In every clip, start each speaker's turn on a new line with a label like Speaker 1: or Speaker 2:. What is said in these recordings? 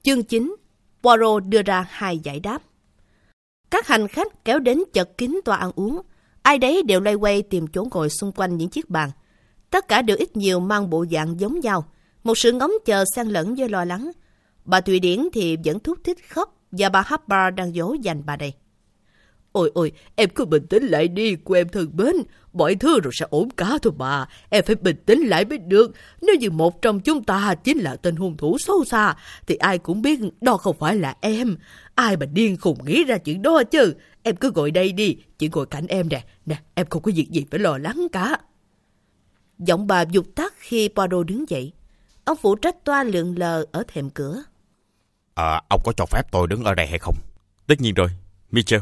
Speaker 1: Chương 9, Poirot đưa ra 2 giải đáp. Các hành khách kéo đến chật kín toa ăn uống. Ai đấy đều loay quay tìm chỗ ngồi xung quanh những chiếc bàn. Tất cả đều ít nhiều mang bộ dạng giống nhau. Một sự ngóng chờ xen lẫn với lo lắng. Bà Thụy Điển thì vẫn thút thít khóc và bà Harper đang dỗ dành bà đây.
Speaker 2: Ôi, em cứ bình tĩnh lại đi, cô em thân mến. Mọi thứ rồi sẽ ổn cả thôi bà. Em phải bình tĩnh lại mới được. Nếu như một trong chúng ta chính là tên hung thủ xấu xa, thì ai cũng biết đó không phải là em. Ai mà điên khùng nghĩ ra chuyện đó chứ. Em cứ ngồi đây đi, chị ngồi cạnh em nè. Nè, em không có việc gì phải lo lắng cả.
Speaker 1: Giọng bà vụt tắt khi Poirot đứng dậy. Ông phụ trách toa lượn lờ ở thềm cửa.
Speaker 3: Ông có cho phép tôi đứng ở đây hay không?
Speaker 4: Tất nhiên rồi, Mitchell.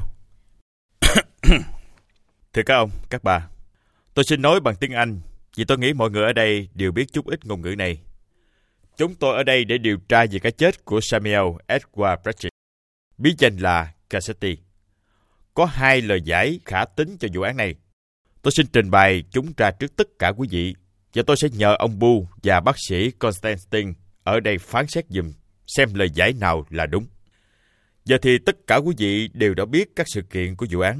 Speaker 4: Thưa các ông, các bà, tôi xin nói bằng tiếng Anh vì tôi nghĩ mọi người ở đây đều biết chút ít ngôn ngữ này. Chúng tôi ở đây để điều tra về cái chết của Samuel Edward Pratchett, bí danh là Cassetti. Có 2 lời giải khả tín cho vụ án này. Tôi xin trình bày chúng ra trước tất cả quý vị, và tôi sẽ nhờ ông Bu và bác sĩ Constantine ở đây phán xét giùm xem lời giải nào là đúng. Giờ thì tất cả quý vị đều đã biết các sự kiện của vụ án.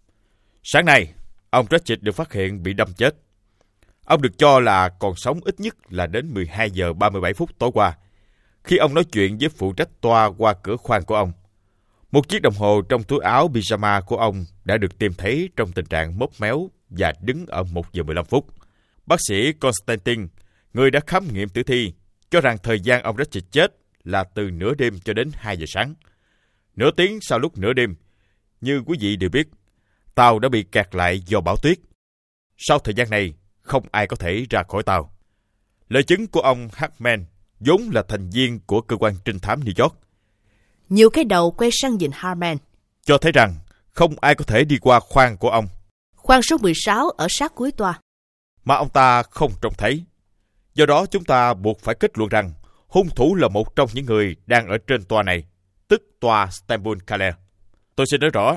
Speaker 4: Sáng nay, ông Pratchett được phát hiện bị đâm chết. Ông được cho là còn sống ít nhất là đến 12 giờ 37 phút tối qua, khi ông nói chuyện với phụ trách toa qua cửa khoang của ông. Một chiếc đồng hồ trong túi áo pyjama của ông đã được tìm thấy trong tình trạng mốc méo và đứng ở 1 giờ 15 phút. Bác sĩ Constantine, người đã khám nghiệm tử thi, cho rằng thời gian ông Pratchett chết là từ nửa đêm cho đến 2 giờ sáng. Nửa tiếng sau lúc nửa đêm, như quý vị đều biết, tàu đã bị kẹt lại do bão tuyết. Sau thời gian này, không ai có thể ra khỏi tàu. Lời chứng của ông Hartman, vốn là thành viên của cơ quan trinh thám New York,
Speaker 1: nhiều cái đầu quay sang nhìn Hartman,
Speaker 4: cho thấy rằng không ai có thể đi qua khoang của ông,
Speaker 1: khoang số 16 ở sát cuối toa,
Speaker 4: mà ông ta không trông thấy. Do đó chúng ta buộc phải kết luận rằng hung thủ là một trong những người đang ở trên toa này, tức toa Stamford Calais. Tôi xin nói rõ,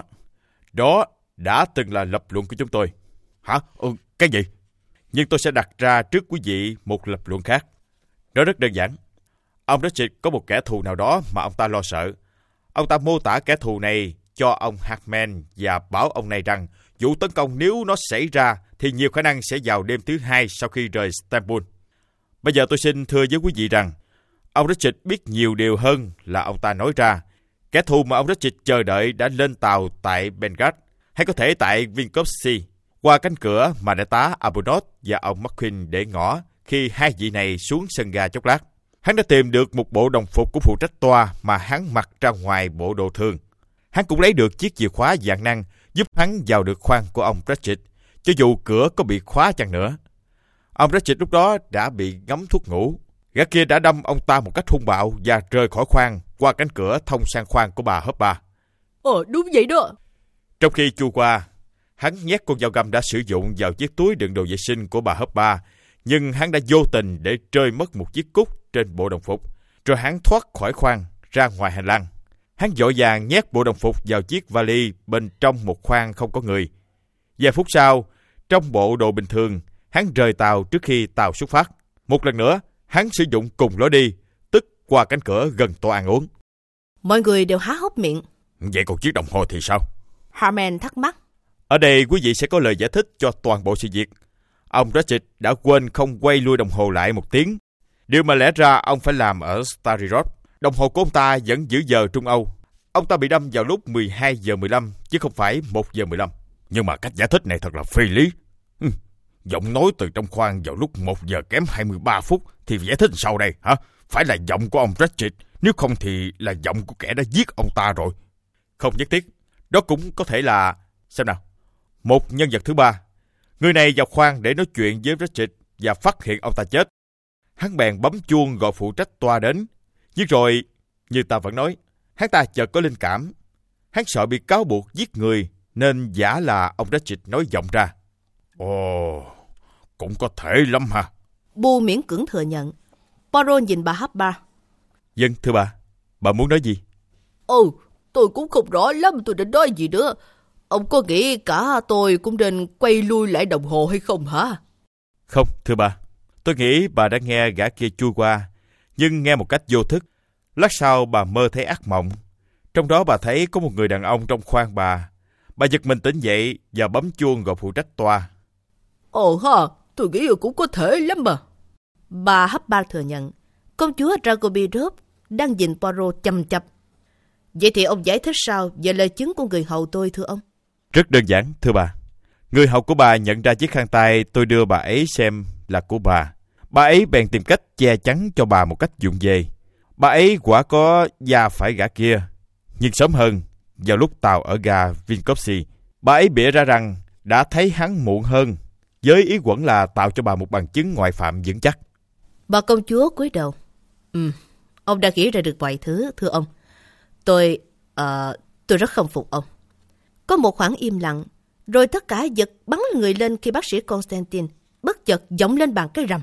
Speaker 4: đó đã từng là lập luận của chúng tôi. Hả? Cái gì? Nhưng tôi sẽ đặt ra trước quý vị một lập luận khác. Nó rất đơn giản. Ông Pratchett có một kẻ thù nào đó mà ông ta lo sợ. Ông ta mô tả kẻ thù này cho ông Hartman và bảo ông này rằng vụ tấn công nếu nó xảy ra thì nhiều khả năng sẽ vào đêm thứ 2 sau khi rời Stamford. Bây giờ tôi xin thưa với quý vị rằng ông Pratchett biết nhiều điều hơn là ông ta nói ra. Kẻ thù mà ông Pratchett chờ đợi đã lên tàu tại Belgrade, hay có thể tại Vinkovci, qua cánh cửa mà đại tá Arbuthnot và ông McQueen để ngỏ khi 2 vị này xuống sân ga chốc lát. Hắn đã tìm được một bộ đồng phục của phụ trách toa mà hắn mặc ra ngoài bộ đồ thường. Hắn cũng lấy được chiếc chìa khóa vạn năng giúp hắn vào được khoang của ông Pratchett, cho dù cửa có bị khóa chăng nữa. Ông Pratchett lúc đó đã bị ngấm thuốc ngủ. Gã kia đã đâm ông ta một cách hung bạo và rời khỏi khoang qua cánh cửa thông sang khoang của bà Harper.
Speaker 2: Đúng vậy đó.
Speaker 4: Trong khi chui qua, hắn nhét con dao găm đã sử dụng vào chiếc túi đựng đồ vệ sinh của bà Harper, nhưng hắn đã vô tình để rơi mất một chiếc cúc trên bộ đồng phục. Rồi hắn thoát khỏi khoang ra ngoài hành lang. Hắn vội vàng nhét bộ đồng phục vào chiếc vali bên trong một khoang không có người. Vài phút sau, trong bộ đồ bình thường, hắn rời tàu trước khi tàu xuất phát. Một lần nữa, hắn sử dụng cùng lối đi, tức qua cánh cửa gần toa ăn uống.
Speaker 1: Mọi người đều há hốc miệng.
Speaker 3: Vậy còn chiếc đồng hồ thì sao?
Speaker 1: Hartman thắc mắc.
Speaker 4: Ở đây quý vị sẽ có lời giải thích cho toàn bộ sự việc. Ông Pratchett đã quên không quay lui đồng hồ lại 1 tiếng. Điều mà lẽ ra ông phải làm ở Starry Road. Đồng hồ của ông ta vẫn giữ giờ Trung Âu. Ông ta bị đâm vào lúc 12 giờ 15 chứ không phải 1 giờ 15.
Speaker 3: Nhưng mà cách giải thích này thật là phi lý. Giọng nói từ trong khoang vào lúc 1 giờ kém 23 phút thì giải thích sau đây hả? Phải là giọng của ông Pratchett, nếu không thì là giọng của kẻ đã giết ông ta rồi.
Speaker 4: Không nhất thiết. Đó cũng có thể là... Xem nào. Một nhân vật thứ ba. Người này vào khoang để nói chuyện với Pratchett và phát hiện ông ta chết. Hắn bèn bấm chuông gọi phụ trách toa đến. Nhưng rồi, như ta vẫn nói, hắn ta chợt có linh cảm. Hắn sợ bị cáo buộc giết người nên giả là ông Pratchett nói giọng ra.
Speaker 3: Cũng có thể lắm ha.
Speaker 1: Bu miễn cưỡng thừa nhận. Poirot nhìn bà Harper.
Speaker 4: Vâng, thưa bà muốn nói gì?
Speaker 2: Tôi cũng không rõ lắm tôi định nói gì nữa. Ông có nghĩ cả tôi cũng nên quay lui lại đồng hồ hay không hả?
Speaker 4: Không, thưa bà. Tôi nghĩ bà đã nghe gã kia chui qua, nhưng nghe một cách vô thức. Lát sau bà mơ thấy ác mộng. Trong đó bà thấy có một người đàn ông trong khoang bà. Bà giật mình tỉnh dậy và bấm chuông gọi phụ trách toa.
Speaker 2: Ồ ha, tôi nghĩ cũng có thể lắm mà.
Speaker 1: Bà Hubbard thừa nhận. Công chúa Dragobirov đang nhìn Poirot chằm chằm. Vậy thì ông giải thích sao về lời chứng của người hầu tôi, thưa ông?
Speaker 4: Rất đơn giản, thưa bà. Người hầu của bà nhận ra chiếc khăn tay tôi đưa bà ấy xem là của bà. Bà ấy bèn tìm cách che chắn cho bà một cách vụng về. Bà ấy quả có da phải gã kia. Nhưng sớm hơn, vào lúc tàu ở ga Vinkovsky, bà ấy bịa ra rằng đã thấy hắn muộn hơn, với ý quẩn là tạo cho bà một bằng chứng ngoại phạm vững chắc.
Speaker 1: Bà công chúa cúi đầu. Ông đã nghĩ ra được vài thứ, thưa ông. Tôi rất khâm phục ông. Có một khoảng im lặng, rồi tất cả giật bắn người lên khi bác sĩ Constantine bất chợt giọng lên bàn cái rầm.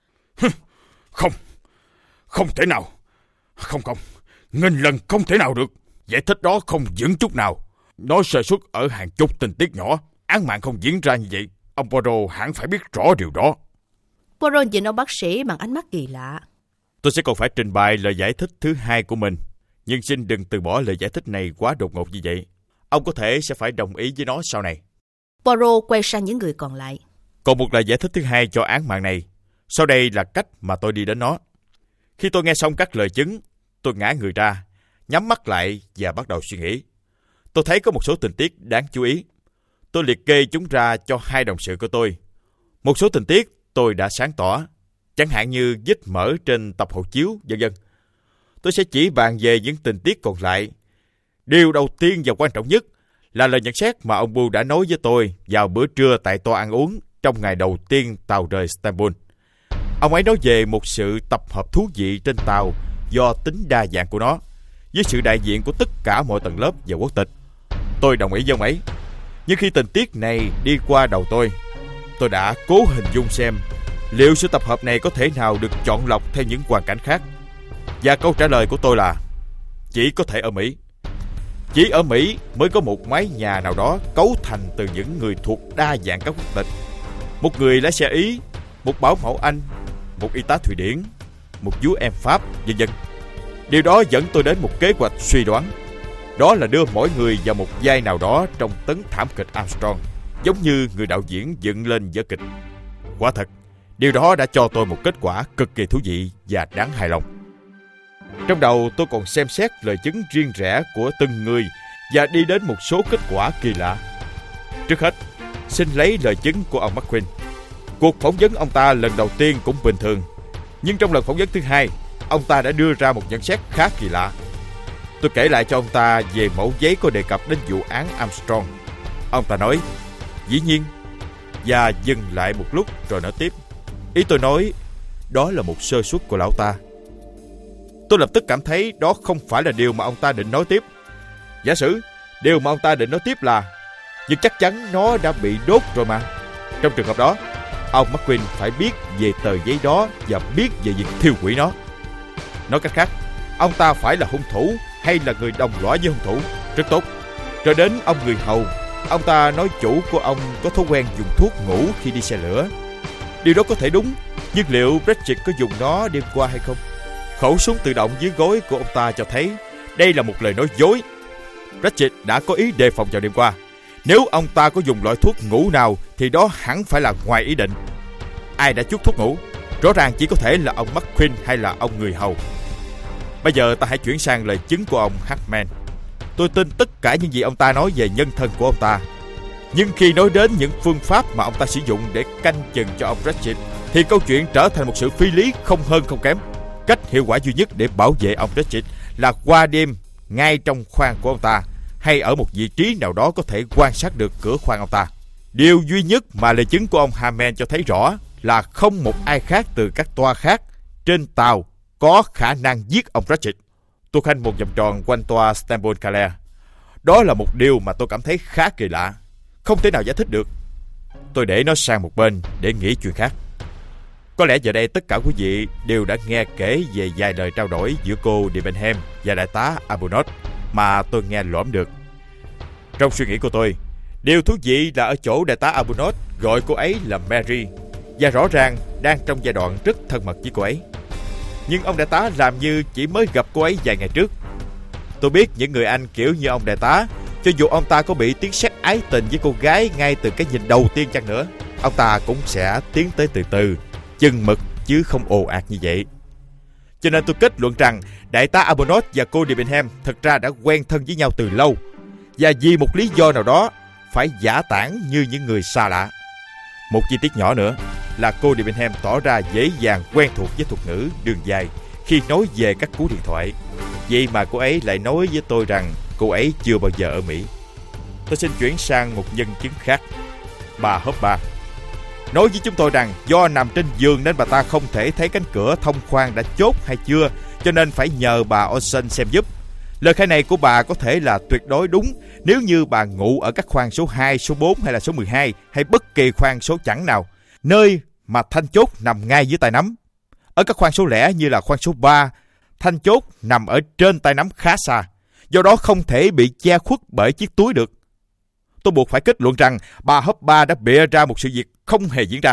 Speaker 3: Không thể nào. Không, nghìn lần không thể nào được. Giải thích đó không vững chút nào. Nó sơ suất ở hàng chục tình tiết nhỏ. Án mạng không diễn ra như vậy. Ông Poirot hẳn phải biết rõ điều đó.
Speaker 1: Poirot nhìn ông bác sĩ bằng ánh mắt kỳ lạ.
Speaker 4: Tôi sẽ còn phải trình bày lời giải thích thứ hai của mình. Nhưng xin đừng từ bỏ lời giải thích này quá đột ngột như vậy. Ông có thể sẽ phải đồng ý với nó sau này.
Speaker 1: Poirot quay sang những người còn lại.
Speaker 4: Còn một lời giải thích thứ hai cho án mạng này. Sau đây là cách mà tôi đi đến nó. Khi tôi nghe xong các lời chứng, tôi ngã người ra, nhắm mắt lại và bắt đầu suy nghĩ. Tôi thấy có một số tình tiết đáng chú ý. Tôi liệt kê chúng ra cho hai đồng sự của tôi. Một số tình tiết tôi đã sáng tỏ, chẳng hạn như vết mỡ trên tập hộ chiếu, vân vân. Tôi sẽ chỉ bàn về những tình tiết còn lại. Điều đầu tiên và quan trọng nhất là lời nhận xét mà ông Boo đã nói với tôi vào bữa trưa tại toa ăn uống trong ngày đầu tiên tàu rời Istanbul. Ông ấy nói về một sự tập hợp thú vị trên tàu do tính đa dạng của nó, với sự đại diện của tất cả mọi tầng lớp và quốc tịch. Tôi đồng ý với ông ấy. Nhưng khi tình tiết này đi qua đầu tôi đã cố hình dung xem liệu sự tập hợp này có thể nào được chọn lọc theo những hoàn cảnh khác. Và câu trả lời của tôi là chỉ có thể ở Mỹ. Chỉ ở Mỹ mới có một mái nhà nào đó cấu thành từ những người thuộc đa dạng các quốc tịch. Một người lái xe Ý, một bảo mẫu Anh, một y tá Thụy Điển, một vú em Pháp, vân vân. Điều đó dẫn tôi đến một kế hoạch suy đoán. Đó là đưa mỗi người vào một vai nào đó trong tấn thảm kịch Armstrong, giống như người đạo diễn dựng lên vở kịch. Quả thật, điều đó đã cho tôi một kết quả cực kỳ thú vị và đáng hài lòng. Trong đầu tôi còn xem xét lời chứng riêng rẽ của từng người và đi đến một số kết quả kỳ lạ. Trước hết, xin lấy lời chứng của ông McQueen. Cuộc phỏng vấn ông ta lần đầu tiên cũng bình thường, nhưng trong lần phỏng vấn thứ hai, ông ta đã đưa ra một nhận xét khá kỳ lạ. Tôi kể lại cho ông ta về mẫu giấy có đề cập đến vụ án Armstrong. Ông ta nói, dĩ nhiên, và dừng lại một lúc rồi nói tiếp. Ý tôi nói, đó là một sơ suất của lão ta. Tôi lập tức cảm thấy đó không phải là điều mà ông ta định nói tiếp. Giả sử, điều mà ông ta định nói tiếp là, nhưng chắc chắn nó đã bị đốt rồi mà. Trong trường hợp đó, ông McQueen phải biết về tờ giấy đó và biết về việc thiêu hủy nó. Nói cách khác, ông ta phải là hung thủ hay là người đồng lõa với hung thủ. Rất tốt. Rồi đến ông người hầu. Ông ta nói chủ của ông có thói quen dùng thuốc ngủ khi đi xe lửa. Điều đó có thể đúng, nhưng liệu Bridget có dùng nó đêm qua hay không? Khẩu súng tự động dưới gối của ông ta cho thấy đây là một lời nói dối. Bridget đã có ý đề phòng vào đêm qua. Nếu ông ta có dùng loại thuốc ngủ nào thì đó hẳn phải là ngoài ý định. Ai đã chuốt thuốc ngủ? Rõ ràng chỉ có thể là ông McQueen hay là ông người hầu. Bây giờ ta hãy chuyển sang lời chứng của ông Hartman. Tôi tin tất cả những gì ông ta nói về nhân thân của ông ta. Nhưng khi nói đến những phương pháp mà ông ta sử dụng để canh chừng cho ông Bridget, thì câu chuyện trở thành một sự phi lý không hơn không kém. Cách hiệu quả duy nhất để bảo vệ ông Bridget là qua đêm ngay trong khoang của ông ta, hay ở một vị trí nào đó có thể quan sát được cửa khoang ông ta. Điều duy nhất mà lời chứng của ông Hartman cho thấy rõ là không một ai khác từ các toa khác trên tàu có khả năng giết ông Bridget. Tôi khanh một vòng tròn quanh toa Istanbul Calais. Đó là một điều mà tôi cảm thấy khá kỳ lạ, không thể nào giải thích được. Tôi để nó sang một bên để nghĩ chuyện khác. Có lẽ giờ đây tất cả quý vị đều đã nghe kể về vài lời trao đổi giữa cô Debenham và đại tá Arbuthnot mà tôi nghe lõm được. Trong suy nghĩ của tôi, điều thú vị là ở chỗ đại tá Arbuthnot gọi cô ấy là Mary và rõ ràng đang trong giai đoạn rất thân mật với cô ấy. Nhưng ông đại tá làm như chỉ mới gặp cô ấy vài ngày trước. Tôi biết những người Anh kiểu như ông đại tá, cho dù ông ta có bị tiếng sét ái tình với cô gái ngay từ cái nhìn đầu tiên chăng nữa, ông ta cũng sẽ tiến tới từ từ, chừng mực chứ không ồ ạt như vậy. Cho nên tôi kết luận rằng đại tá Arbuthnot và cô Debenham thật ra đã quen thân với nhau từ lâu, và vì một lý do nào đó phải giả tản như những người xa lạ. Một chi tiết nhỏ nữa là cô Debenham tỏ ra dễ dàng quen thuộc với thuật ngữ đường dài khi nói về các cú điện thoại. Vậy mà cô ấy lại nói với tôi rằng cô ấy chưa bao giờ ở Mỹ. Tôi xin chuyển sang một nhân chứng khác. Bà Hopper nói với chúng tôi rằng do nằm trên giường nên bà ta không thể thấy cánh cửa thông khoang đã chốt hay chưa, cho nên phải nhờ bà Olsen xem giúp. Lời khai này của bà có thể là tuyệt đối đúng nếu như bà ngủ ở các khoang số 2, số 4 hay là số 12 hay bất kỳ khoang số chẵn nào, nơi mà thanh chốt nằm ngay dưới tay nắm. Ở các khoang số lẻ như là khoang số 3, thanh chốt nằm ở trên tay nắm khá xa, do đó không thể bị che khuất bởi chiếc túi được. Tôi buộc phải kết luận rằng bà Hopper đã bịa ra một sự việc không hề diễn ra.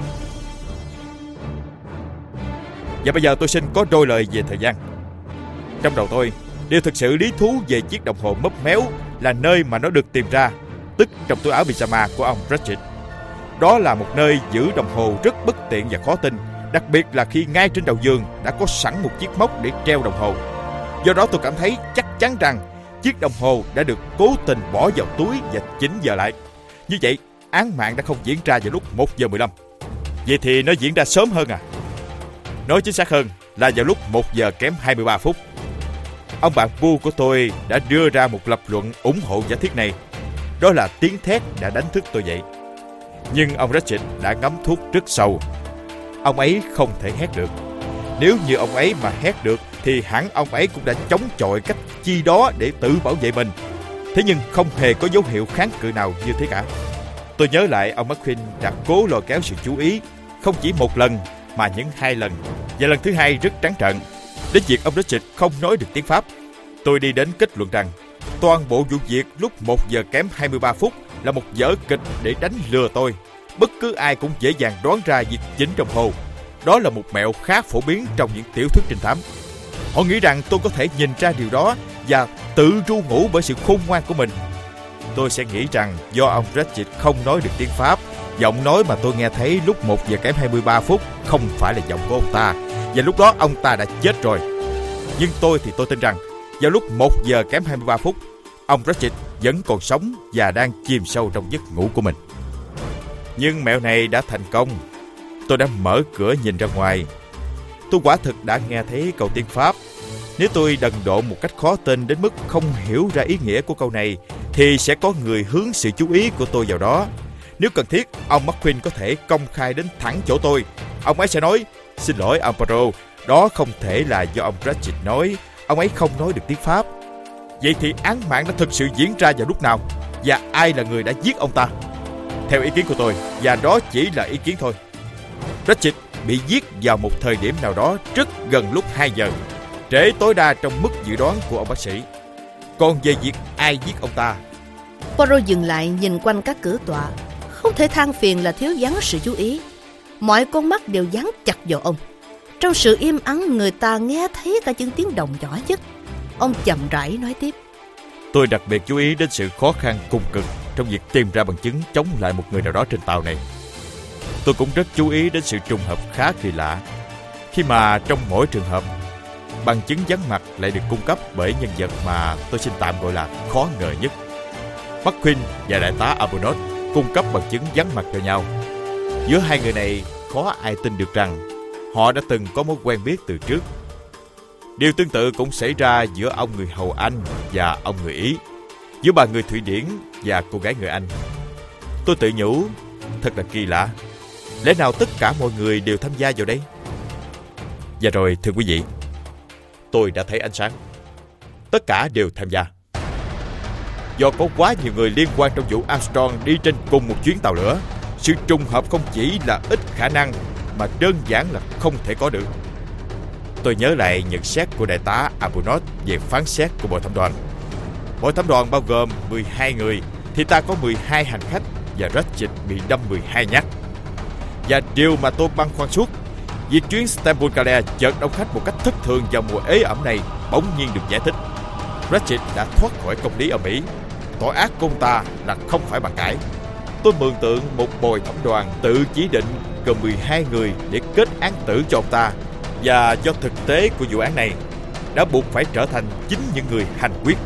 Speaker 4: Và bây giờ tôi xin có đôi lời về thời gian. Trong đầu tôi, điều thực sự lý thú về chiếc đồng hồ mấp méo là nơi mà nó được tìm ra, tức trong túi áo pyjama của ông Cratchit. Đó là một nơi giữ đồng hồ rất bất tiện và khó tin, đặc biệt là khi ngay trên đầu giường đã có sẵn một chiếc móc để treo đồng hồ. Do đó tôi cảm thấy chắc chắn rằng chiếc đồng hồ đã được cố tình bỏ vào túi và chỉnh giờ lại. Như vậy, án mạng đã không diễn ra vào lúc 1 giờ 15. Vậy thì nó diễn ra sớm hơn à? Nói chính xác hơn là vào lúc 1 giờ kém 23 phút. Ông bạn Pu của tôi đã đưa ra một lập luận ủng hộ giả thiết này. Đó là tiếng thét đã đánh thức tôi dậy. Nhưng ông Cratchit đã ngấm thuốc rất sâu. Ông ấy không thể hét được. Nếu như ông ấy mà hét được thì hẳn ông ấy cũng đã chống chọi cách chi đó để tự bảo vệ mình. Thế nhưng không hề có dấu hiệu kháng cự nào như thế cả. Tôi nhớ lại ông McQueen đã cố lôi kéo sự chú ý, không chỉ một lần mà những 2 lần, và lần thứ 2 rất trắng trợn, đến việc ông Cratchit không nói được tiếng Pháp. Tôi đi đến kết luận rằng toàn bộ vụ việc lúc 1 giờ kém 23 phút là một vở kịch để đánh lừa tôi. Bất cứ ai cũng dễ dàng đoán ra việc chỉnh đồng hồ. Đó là một mẹo khá phổ biến trong những tiểu thuyết trinh thám. Họ nghĩ rằng tôi có thể nhìn ra điều đó và tự ru ngủ bởi sự khôn ngoan của mình. Tôi sẽ nghĩ rằng do ông Cratchit không nói được tiếng Pháp, giọng nói mà tôi nghe thấy lúc 1 giờ kém 23 phút không phải là giọng của ông ta, và lúc đó ông ta đã chết rồi. Nhưng tôi thì tôi tin rằng vào lúc 1 giờ kém 23 phút, ông Cratchit vẫn còn sống và đang chìm sâu trong giấc ngủ của mình. Nhưng mẹo này đã thành công. Tôi đã mở cửa nhìn ra ngoài. Tôi quả thực đã nghe thấy câu tiếng Pháp. Nếu tôi đần độn một cách khó tin đến mức không hiểu ra ý nghĩa của câu này, thì sẽ có người hướng sự chú ý của tôi vào đó. Nếu cần thiết, ông McQueen có thể công khai đến thẳng chỗ tôi. Ông ấy sẽ nói: "Xin lỗi Amparo, đó không thể là do ông Cratchit nói. Ông ấy không nói được tiếng Pháp." Vậy thì án mạng đã thực sự diễn ra vào lúc nào? Và ai là người đã giết ông ta? Theo ý kiến của tôi, và đó chỉ là ý kiến thôi, Cratchit bị giết vào một thời điểm nào đó rất gần lúc 2 giờ, trễ tối đa trong mức dự đoán của ông bác sĩ. Còn về việc ai giết ông ta,
Speaker 1: Poirot dừng lại nhìn quanh các cửa tòa. Không thể than phiền là thiếu vắng sự chú ý. Mọi con mắt đều dán chặt vào ông. Trong sự im ắng, người ta nghe thấy cả những tiếng động nhỏ nhất. Ông chậm rãi nói tiếp:
Speaker 4: tôi đặc biệt chú ý đến sự khó khăn cùng cực trong việc tìm ra bằng chứng chống lại một người nào đó trên tàu này. Tôi cũng rất chú ý đến sự trùng hợp khá kỳ lạ, khi mà trong mỗi trường hợp, bằng chứng vắng mặt lại được cung cấp bởi nhân vật mà tôi xin tạm gọi là khó ngờ nhất. McQueen và đại tá Arbuthnot cung cấp bằng chứng vắng mặt cho nhau. Giữa hai người này khó ai tin được rằng họ đã từng có mối quen biết từ trước. Điều tương tự cũng xảy ra giữa ông người hầu Anh và ông người Ý, giữa bà người Thụy Điển và cô gái người Anh. Tôi tự nhủ, thật là kỳ lạ. Lẽ nào tất cả mọi người đều tham gia vào đây? Và rồi, thưa quý vị, tôi đã thấy ánh sáng. Tất cả đều tham gia. Do có quá nhiều người liên quan trong vụ Armstrong đi trên cùng một chuyến tàu lửa, sự trùng hợp không chỉ là ít khả năng mà đơn giản là không thể có được. Tôi nhớ lại nhận xét của đại tá Arbuthnot về phán xét của bộ thẩm đoàn. Bộ thẩm đoàn bao gồm 12 người, thì ta có 12 hành khách và Cratchit bị đâm 12 nhát. Và điều mà tôi băn khoăn suốt, Việc chuyến Stamford Calais chợt đông khách một cách thất thường vào mùa ế ẩm này bỗng nhiên được giải thích. Ratchet đã thoát khỏi công lý ở Mỹ. Tội ác của ông ta là không phải bàn cãi. Tôi mường tượng một bồi thẩm đoàn tự chỉ định gồm 12 người để kết án tử cho ông ta, và do thực tế của vụ án này đã buộc phải trở thành chính những người hành quyết.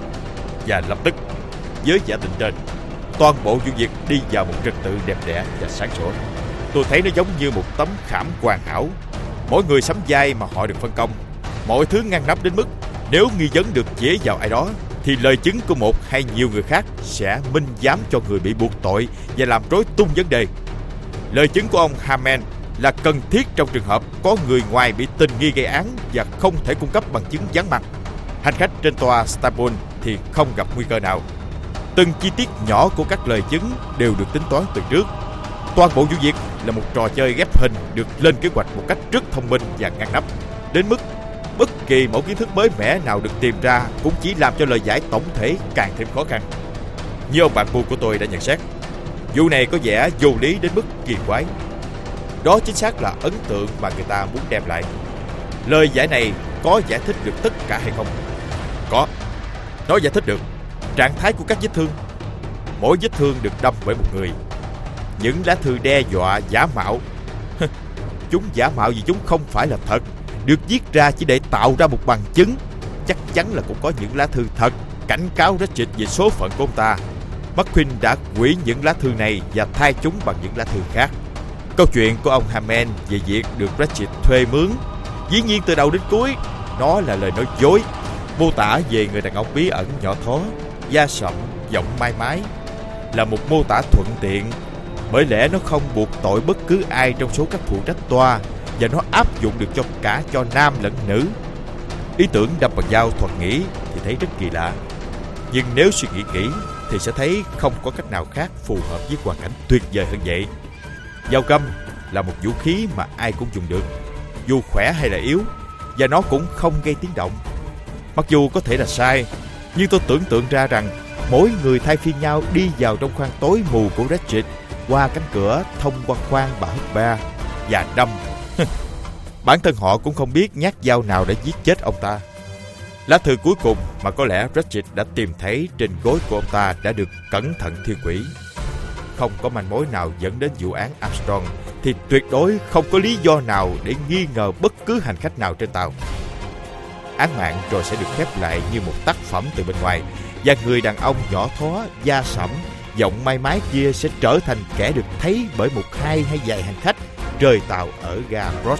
Speaker 4: Và lập tức, với giả định trên, toàn bộ vụ việc đi vào một trật tự đẹp đẽ và sáng sủa. Tôi thấy nó giống như một tấm khảm hoàn hảo. Mỗi người sắm vai mà họ được phân công. Mọi thứ ngăn nắp đến mức nếu nghi vấn được chế vào ai đó thì lời chứng của một hay nhiều người khác sẽ minh giám cho người bị buộc tội và làm rối tung vấn đề. Lời chứng của ông Hammond là cần thiết trong trường hợp có người ngoài bị tình nghi gây án và không thể cung cấp bằng chứng vắng mặt. Hành khách trên toa Stamford thì không gặp nguy cơ nào. Từng chi tiết nhỏ của các lời chứng đều được tính toán từ trước. Toàn bộ vụ việc là một trò chơi ghép hình được lên kế hoạch một cách rất thông minh và ngăn nắp, đến mức bất kỳ mẫu kiến thức mới mẻ nào được tìm ra cũng chỉ làm cho lời giải tổng thể càng thêm khó khăn. Như ông bạn buôn của tôi đã nhận xét, vụ này có vẻ vô lý đến mức kỳ quái. Đó chính xác là ấn tượng mà người ta muốn đem lại. Lời giải này có giải thích được tất cả hay không? Có. Nó giải thích được trạng thái của các vết thương. Mỗi vết thương được đâm bởi một người. Những lá thư đe dọa giả mạo, chúng giả mạo vì chúng không phải là thật, được viết ra chỉ để tạo ra một bằng chứng. Chắc chắn là cũng có những lá thư thật cảnh cáo Ratchet về số phận của ông ta. McQueen đã hủy những lá thư này và thay chúng bằng những lá thư khác. Câu chuyện của ông Hammond về việc được Ratchet thuê mướn, dĩ nhiên từ đầu đến cuối nó là lời nói dối, mô tả về người đàn ông bí ẩn nhỏ thó, da sậm, giọng mai mái, là một mô tả thuận tiện. Bởi lẽ nó không buộc tội bất cứ ai trong số các phụ trách toa, và nó áp dụng được cho nam lẫn nữ. Ý tưởng đâm bằng dao thoạt nghĩ thì thấy rất kỳ lạ, nhưng nếu suy nghĩ kỹ thì sẽ thấy không có cách nào khác phù hợp với hoàn cảnh tuyệt vời hơn vậy. Dao găm là một vũ khí mà ai cũng dùng được, dù khỏe hay là yếu, và nó cũng không gây tiếng động. Mặc dù có thể là sai, nhưng tôi tưởng tượng ra rằng mỗi người thay phiên nhau đi vào trong khoang tối mù của Ratchet qua cánh cửa thông qua khoang bà hất ba và đâm. Bản thân họ cũng không biết nhát dao nào đã giết chết ông ta. Lá thư cuối cùng mà có lẽ Ratchet đã tìm thấy trên gối của ông ta đã được cẩn thận thiêu hủy. Không có manh mối nào dẫn đến vụ án Armstrong thì tuyệt đối không có lý do nào để nghi ngờ bất cứ hành khách nào trên tàu. Án mạng rồi sẽ được khép lại như một tác phẩm từ bên ngoài, và người đàn ông nhỏ thó, da sẫm, giọng mai mái kia sẽ trở thành kẻ được thấy bởi một hai hay vài hành khách rời tàu ở ga Ross.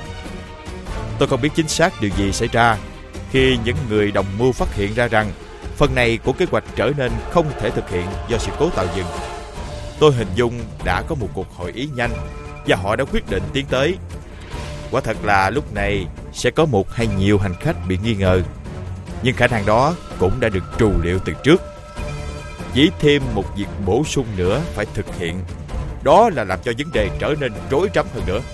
Speaker 4: Tôi không biết chính xác điều gì xảy ra khi những người đồng mưu phát hiện ra rằng phần này của kế hoạch trở nên không thể thực hiện do sự cố tàu dừng. Tôi hình dung đã có một cuộc hội ý nhanh và họ đã quyết định tiến tới. Quả thật là lúc này sẽ có một hay nhiều hành khách bị nghi ngờ, nhưng khả năng đó cũng đã được trù liệu từ trước. Chỉ thêm một việc bổ sung nữa phải thực hiện, đó là làm cho vấn đề trở nên rối rắm hơn nữa.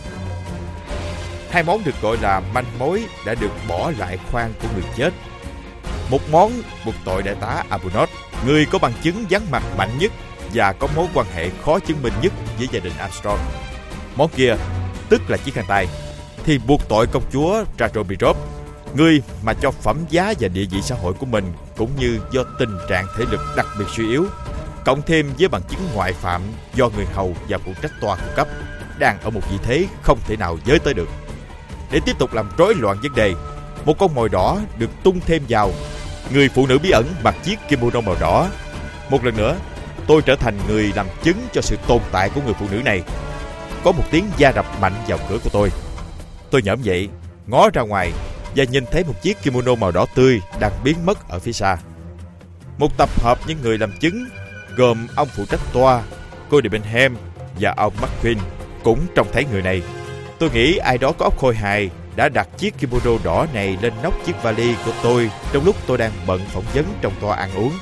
Speaker 4: Hai món được gọi là manh mối đã được bỏ lại khoang của người chết. Một món buộc tội đại tá Arbuthnot, người có bằng chứng vắng mặt mạnh nhất và có mối quan hệ khó chứng minh nhất với gia đình Armstrong. Món kia, tức là chiếc khăn tay, thì buộc tội công chúa Radrobirov, người mà cho phẩm giá và địa vị xã hội của mình cũng như do tình trạng thể lực đặc biệt suy yếu, cộng thêm với bằng chứng ngoại phạm do người hầu và phụ trách toa cung cấp, đang ở một vị thế không thể nào với tới được. Để tiếp tục làm rối loạn vấn đề, một con mồi đỏ được tung thêm vào. Người phụ nữ bí ẩn mặc chiếc kimono màu đỏ. Một lần nữa, tôi trở thành người làm chứng cho sự tồn tại của người phụ nữ này. Có một tiếng da đập mạnh vào cửa của tôi. Tôi nhổm dậy, ngó ra ngoài và nhìn thấy một chiếc kimono màu đỏ tươi đang biến mất ở phía xa. Một tập hợp những người làm chứng gồm ông phụ trách toa, cô Debenham và ông McQueen cũng trông thấy người này. Tôi nghĩ ai đó có óc khôi hài đã đặt chiếc kimono đỏ này lên nóc chiếc vali của tôi trong lúc tôi đang bận phỏng vấn trong toa ăn uống.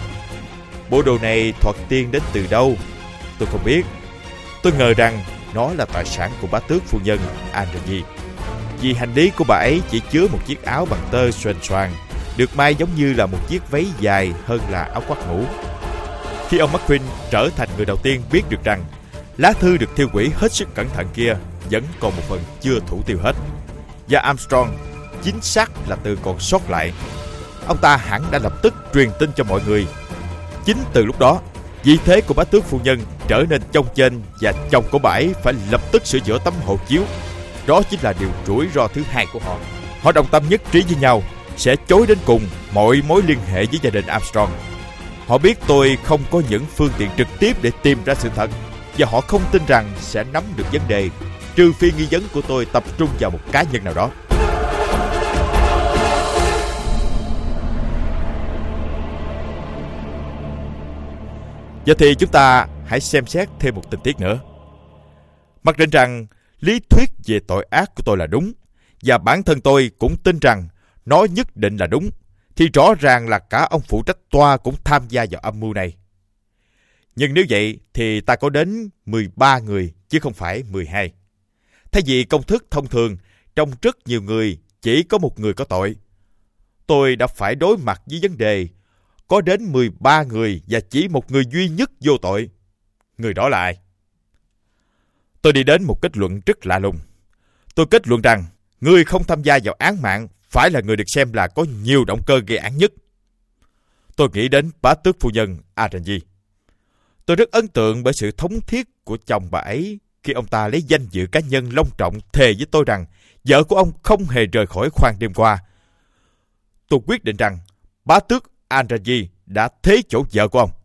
Speaker 4: Bộ đồ này thoạt tiên đến từ đâu tôi không biết. Tôi ngờ rằng nó là tài sản của bá tước phu nhân Andrew, vì hành lý của bà ấy chỉ chứa một chiếc áo bằng tơ xoèn xoàng, được may giống như là một chiếc váy dài hơn là áo khoác ngủ. Khi ông McQueen trở thành người đầu tiên biết được rằng lá thư được thiêu hủy hết sức cẩn thận kia vẫn còn một phần chưa thủ tiêu hết. Và Armstrong, chính xác là từ còn sót lại. Ông ta hẳn đã lập tức truyền tin cho mọi người. Chính từ lúc đó, vị thế của bá tước phu nhân trở nên chông chênh và chồng của bà ấy phải lập tức sửa chữa tấm hộ chiếu. Đó chính là điều rủi ro thứ hai của họ. Họ đồng tâm nhất trí với nhau sẽ chối đến cùng mọi mối liên hệ với gia đình Armstrong. Họ biết tôi không có những phương tiện trực tiếp để tìm ra sự thật, và họ không tin rằng sẽ nắm được vấn đề, trừ phi nghi vấn của tôi tập trung vào một cá nhân nào đó. Giờ thì chúng ta hãy xem xét thêm một tình tiết nữa. Mặc định rằng lý thuyết về tội ác của tôi là đúng, và bản thân tôi cũng tin rằng nó nhất định là đúng, thì rõ ràng là cả ông phụ trách tòa cũng tham gia vào âm mưu này. Nhưng nếu vậy thì ta có đến 13 người chứ không phải 12. Thay vì công thức thông thường, trong rất nhiều người chỉ có một người có tội, tôi đã phải đối mặt với vấn đề có đến 13 người và chỉ một người duy nhất vô tội. Người đó là ai? Tôi đi đến một kết luận rất lạ lùng. Tôi kết luận rằng người không tham gia vào án mạng phải là người được xem là có nhiều động cơ gây án nhất. Tôi nghĩ đến bá tước phu nhân Aranji. Tôi rất ấn tượng bởi sự thống thiết của chồng bà ấy khi ông ta lấy danh dự cá nhân long trọng thề với tôi rằng vợ của ông không hề rời khỏi khoang đêm qua. Tôi quyết định rằng bá tước Aranji đã thế chỗ vợ của ông.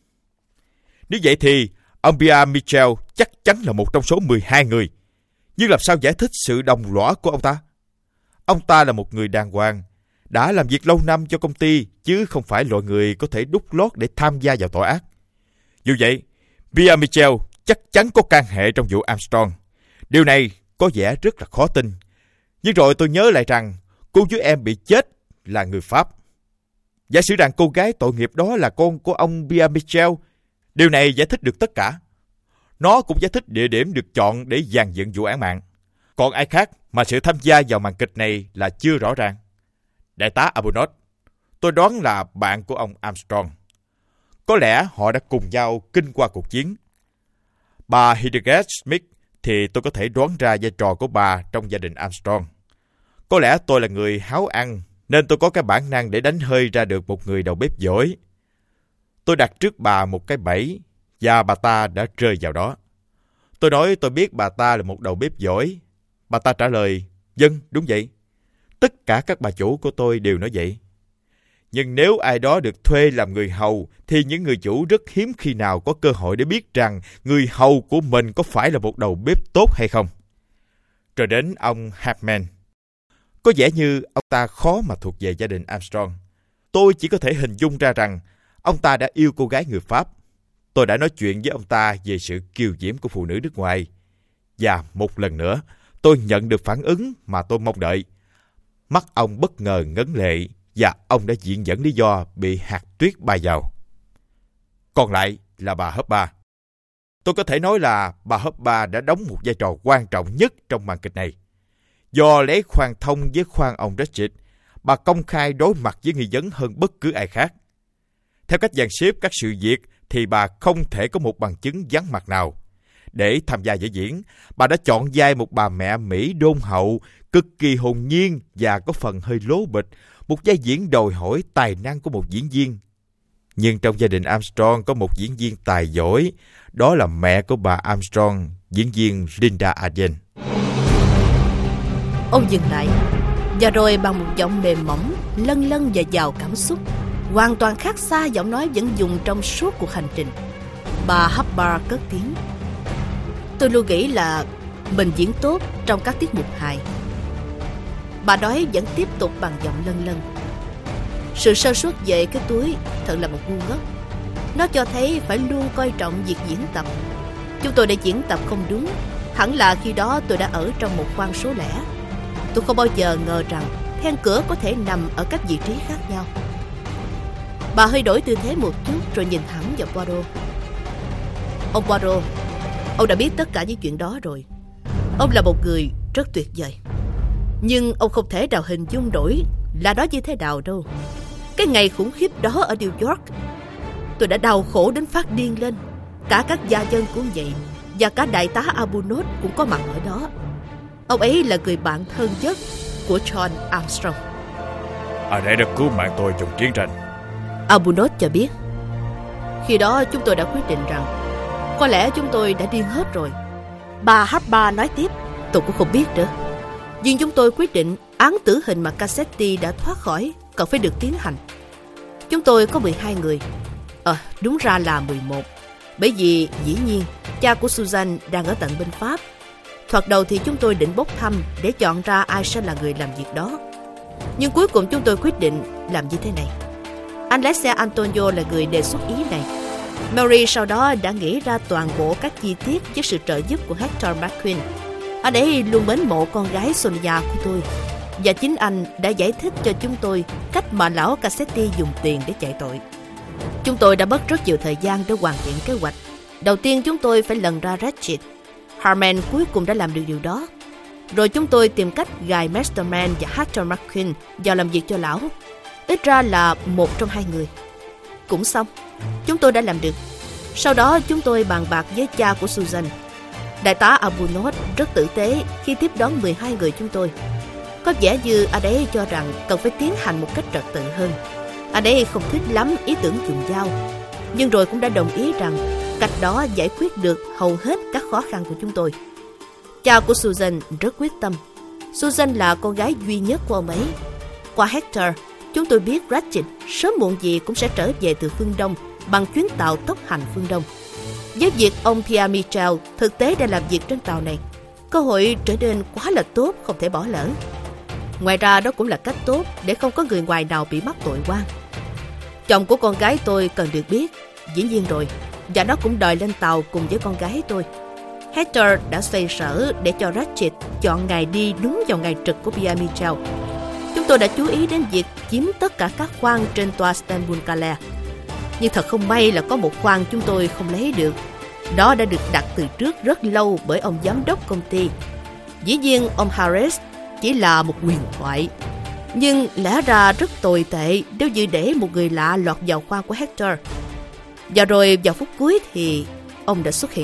Speaker 4: Nếu vậy thì ông Pierre Michel chắc chắn là một trong số 12 người. Nhưng làm sao giải thích sự đồng lõa của ông ta? Ông ta là một người đàng hoàng, đã làm việc lâu năm cho công ty, chứ không phải loại người có thể đút lót để tham gia vào tội ác. Dù vậy, Pierre Michel chắc chắn có can hệ trong vụ Armstrong. Điều này có vẻ rất là khó tin. Nhưng rồi tôi nhớ lại rằng cô với em bị chết là người Pháp. Giả sử rằng cô gái tội nghiệp đó là con của ông Pierre Michel, điều này giải thích được tất cả. Nó cũng giải thích địa điểm được chọn để dàn dựng vụ án mạng. Còn ai khác mà sự tham gia vào màn kịch này là chưa rõ ràng. Đại tá Abunot, tôi đoán là bạn của ông Armstrong. Có lẽ họ đã cùng nhau kinh qua cuộc chiến. Bà Hildegard Smith thì tôi có thể đoán ra vai trò của bà trong gia đình Armstrong. Có lẽ tôi là người háo ăn, nên tôi có cái bản năng để đánh hơi ra được một người đầu bếp giỏi. Tôi đặt trước bà một cái bẫy, và bà ta đã rơi vào đó. Tôi nói tôi biết bà ta là một đầu bếp giỏi. Bà ta trả lời, vâng, đúng vậy. Tất cả các bà chủ của tôi đều nói vậy. Nhưng nếu ai đó được thuê làm người hầu, thì những người chủ rất hiếm khi nào có cơ hội để biết rằng người hầu của mình có phải là một đầu bếp tốt hay không. Rồi đến ông Hartman. Có vẻ như ông ta khó mà thuộc về gia đình Armstrong. Tôi chỉ có thể hình dung ra rằng ông ta đã yêu cô gái người Pháp. Tôi đã nói chuyện với ông ta về sự kiều diễm của phụ nữ nước ngoài. Và một lần nữa, tôi nhận được phản ứng mà tôi mong đợi. Mắt ông bất ngờ ngấn lệ, và ông đã viện dẫn lý do bị hạt tuyết bay vào. Còn lại là bà Hopper. Tôi có thể nói là bà Hopper đã đóng một vai trò quan trọng nhất trong màn kịch này. Do lấy khoan thông với khoan ông Ratchet, bà công khai đối mặt với nghi vấn hơn bất cứ ai khác. Theo cách dàn xếp các sự việc thì bà không thể có một bằng chứng vắng mặt nào. Để tham gia vở diễn, bà đã chọn vai một bà mẹ Mỹ đôn hậu, cực kỳ hồn nhiên và có phần hơi lố bịch, một vai diễn đòi hỏi tài năng của một diễn viên. Nhưng trong gia đình Armstrong có một diễn viên tài giỏi, đó là mẹ của bà Armstrong, diễn viên Linda Arden.
Speaker 1: Ông dừng lại, và rồi bằng một giọng mềm mỏng, lân lân và giàu cảm xúc, hoàn toàn khác xa giọng nói vẫn dùng trong suốt cuộc hành trình. Bà Hopper cất tiếng. Tôi luôn nghĩ là mình diễn tốt trong các tiết mục hài. Bà nói vẫn tiếp tục bằng giọng lân lân. Sự sơ suất về cái túi thật là một ngu ngốc. Nó cho thấy phải luôn coi trọng việc diễn tập. Chúng tôi đã diễn tập không đúng. Hẳn là khi đó tôi đã ở trong một khoang số lẻ. Tôi không bao giờ ngờ rằng then cửa có thể nằm ở các vị trí khác nhau. Bà hơi đổi tư thế một chút rồi nhìn thẳng vào Poirot. Ông Poirot, ông đã biết tất cả những chuyện đó rồi. Ông là một người rất tuyệt vời. Nhưng ông không thể nào hình dung nổi là đó như thế nào đâu. Cái ngày khủng khiếp đó ở New York, tôi đã đau khổ đến phát điên lên. Cả các gia dân cũng vậy. và cả đại tá Arbuthnot cũng có mặt ở đó. Ông ấy là người bạn thân nhất của John Armstrong.
Speaker 3: Anh ấy đã cứu mạng tôi trong chiến tranh,
Speaker 1: Arbuthnot cho biết. Khi đó chúng tôi đã quyết định rằng có lẽ chúng tôi đã điên hết rồi. Bà Harper nói tiếp, tôi cũng không biết nữa. Nhưng chúng tôi quyết định án tử hình mà Cassetti đã thoát khỏi cần phải được tiến hành. Chúng tôi có 12 người. Đúng ra là 11. Bởi vì dĩ nhiên cha của Susan đang ở tận bên Pháp. Thoạt đầu thì chúng tôi định bốc thăm để chọn ra ai sẽ là người làm việc đó. Nhưng cuối cùng chúng tôi quyết định làm như thế này. Anh lái xe Antonio là người đề xuất ý này. Mary sau đó đã nghĩ ra toàn bộ các chi tiết với sự trợ giúp của Hector McQueen. Anh ấy luôn mến mộ con gái Sonia của tôi. Và chính anh đã giải thích cho chúng tôi cách mà lão Cassetti dùng tiền để chạy tội. Chúng tôi đã mất rất nhiều thời gian để hoàn thiện kế hoạch. Đầu tiên chúng tôi phải lần ra Ratchet. Harman cuối cùng đã làm được điều đó. Rồi chúng tôi tìm cách gài Masterman và Hector McQueen vào làm việc cho lão. Ít ra là một trong hai người. Cũng xong, chúng tôi đã làm được. Sau đó chúng tôi bàn bạc với cha của Susan. Đại tá Arbuthnot rất tử tế khi tiếp đón 12 người chúng tôi. Có vẻ như anh ấy cho rằng cần phải tiến hành một cách trật tự hơn. Anh ấy không thích lắm ý tưởng dùng dao, nhưng rồi cũng đã đồng ý rằng cách đó giải quyết được hầu hết các khó khăn của chúng tôi. Cha của Susan rất quyết tâm. Susan là con gái duy nhất của ông ấy. Qua Hector, chúng tôi biết Ratchet sớm muộn gì cũng sẽ trở về từ phương Đông bằng chuyến tàu tốc hành phương Đông. Với việc ông Pierre Michel thực tế đã làm việc trên tàu này, cơ hội trở nên quá là tốt, không thể bỏ lỡ. Ngoài ra đó cũng là cách tốt để không có người ngoài nào bị mắc tội oan. Chồng của con gái tôi cần được biết, dĩ nhiên rồi, và nó cũng đòi lên tàu cùng với con gái tôi. Hector đã xoay sở để cho Ratchet chọn ngày đi đúng vào ngày trực của Pierre Michel. Chúng tôi đã chú ý đến việc chiếm tất cả các khoang trên toa Istanbul Calais. Nhưng thật không may là có một khoang chúng tôi không lấy được. Đó đã được đặt từ trước rất lâu bởi ông giám đốc công ty. Dĩ nhiên ông Harris chỉ là một huyền thoại, nhưng lẽ ra rất tồi tệ nếu như để một người lạ lọt vào khoang của Hector. Và rồi vào phút cuối thì ông đã xuất hiện.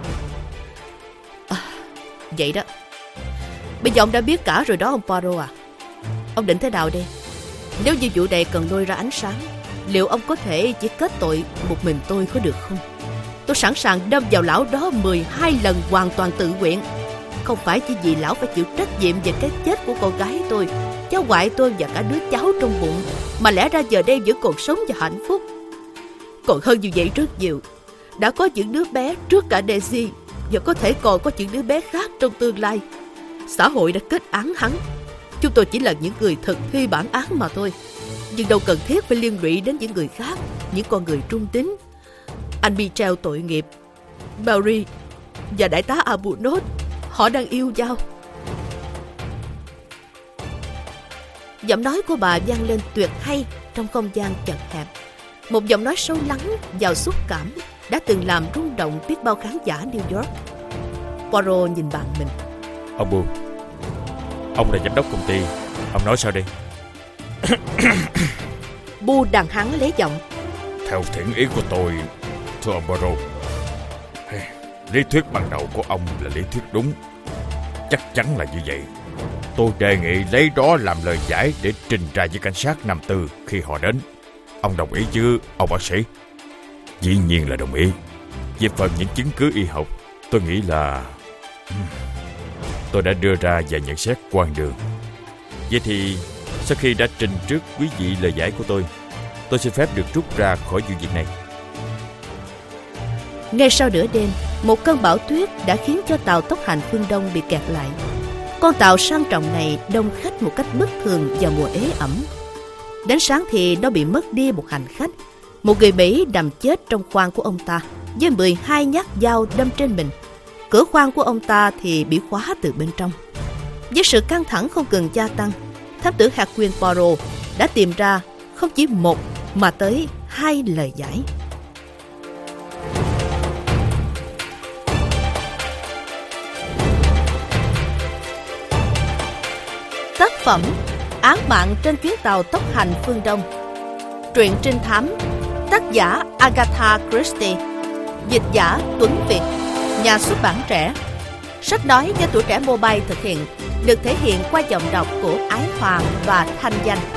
Speaker 1: Vậy đó. Bây giờ ông đã biết cả rồi đó ông Poirot à. Ông định thế nào đây? Nếu như vụ này cần lôi ra ánh sáng, liệu ông có thể chỉ kết tội một mình tôi có được không? Tôi sẵn sàng đâm vào lão đó 12 lần hoàn toàn tự nguyện. Không phải chỉ vì lão phải chịu trách nhiệm về cái chết của con gái tôi, cháu ngoại tôi và cả đứa cháu trong bụng, mà lẽ ra giờ đây vẫn còn sống và hạnh phúc. Còn hơn như vậy rất nhiều. Đã có những đứa bé trước cả Daisy, và có thể còn có những đứa bé khác trong tương lai. Xã hội đã kết án hắn. Chúng tôi chỉ là những người thực thi bản án mà thôi. Nhưng đâu cần thiết phải liên lụy đến những người khác, những con người trung tín. Anh Michel tội nghiệp, Mary và đại tá Arbuthnot, họ đang yêu nhau. Giọng nói của bà vang lên tuyệt hay trong không gian chật hẹp. Một giọng nói sâu lắng, giàu xúc cảm đã từng làm rung động biết bao khán giả New York. Poirot nhìn bạn mình.
Speaker 3: Ông Bu, ông là giám đốc công ty, ông nói sao đây?
Speaker 1: Bu đằng hắn lấy giọng.
Speaker 3: Theo thiện ý của tôi, thưa ông Poirot, lý thuyết ban đầu của ông là lý thuyết đúng. Chắc chắn là như vậy. Tôi đề nghị lấy đó làm lời giải để trình ra với cảnh sát Nam Tư khi họ đến. Ông đồng ý chứ, ông bác sĩ? Dĩ nhiên là đồng ý. Về phần những chứng cứ y học, tôi nghĩ là tôi đã đưa ra và nhận xét quan đường. Vậy thì sau khi đã trình trước quý vị lời giải của tôi xin phép được rút ra khỏi vụ việc này.
Speaker 1: Ngay sau nửa đêm, một cơn bão tuyết đã khiến cho tàu tốc hành phương Đông bị kẹt lại. Con tàu sang trọng này đông khách một cách bất thường vào mùa ế ẩm. Đến sáng thì nó bị mất đi một hành khách, một người Mỹ nằm chết trong khoang của ông ta với 12 nhát dao đâm trên mình. Cửa khoang của ông ta thì bị khóa từ bên trong. Với sự căng thẳng không ngừng gia tăng, thám tử Hercule Poirot đã tìm ra không chỉ một mà tới 2 lời giải. Tác phẩm Án mạng trên chuyến tàu tốc hành phương Đông. Truyện trinh thám. Tác giả Agatha Christie. Dịch giả Tuấn Việt. Nhà xuất bản trẻ. Sách nói do Tuổi Trẻ Mobile thực hiện, được thể hiện qua giọng đọc của Ái Hoàng và Thanh Danh.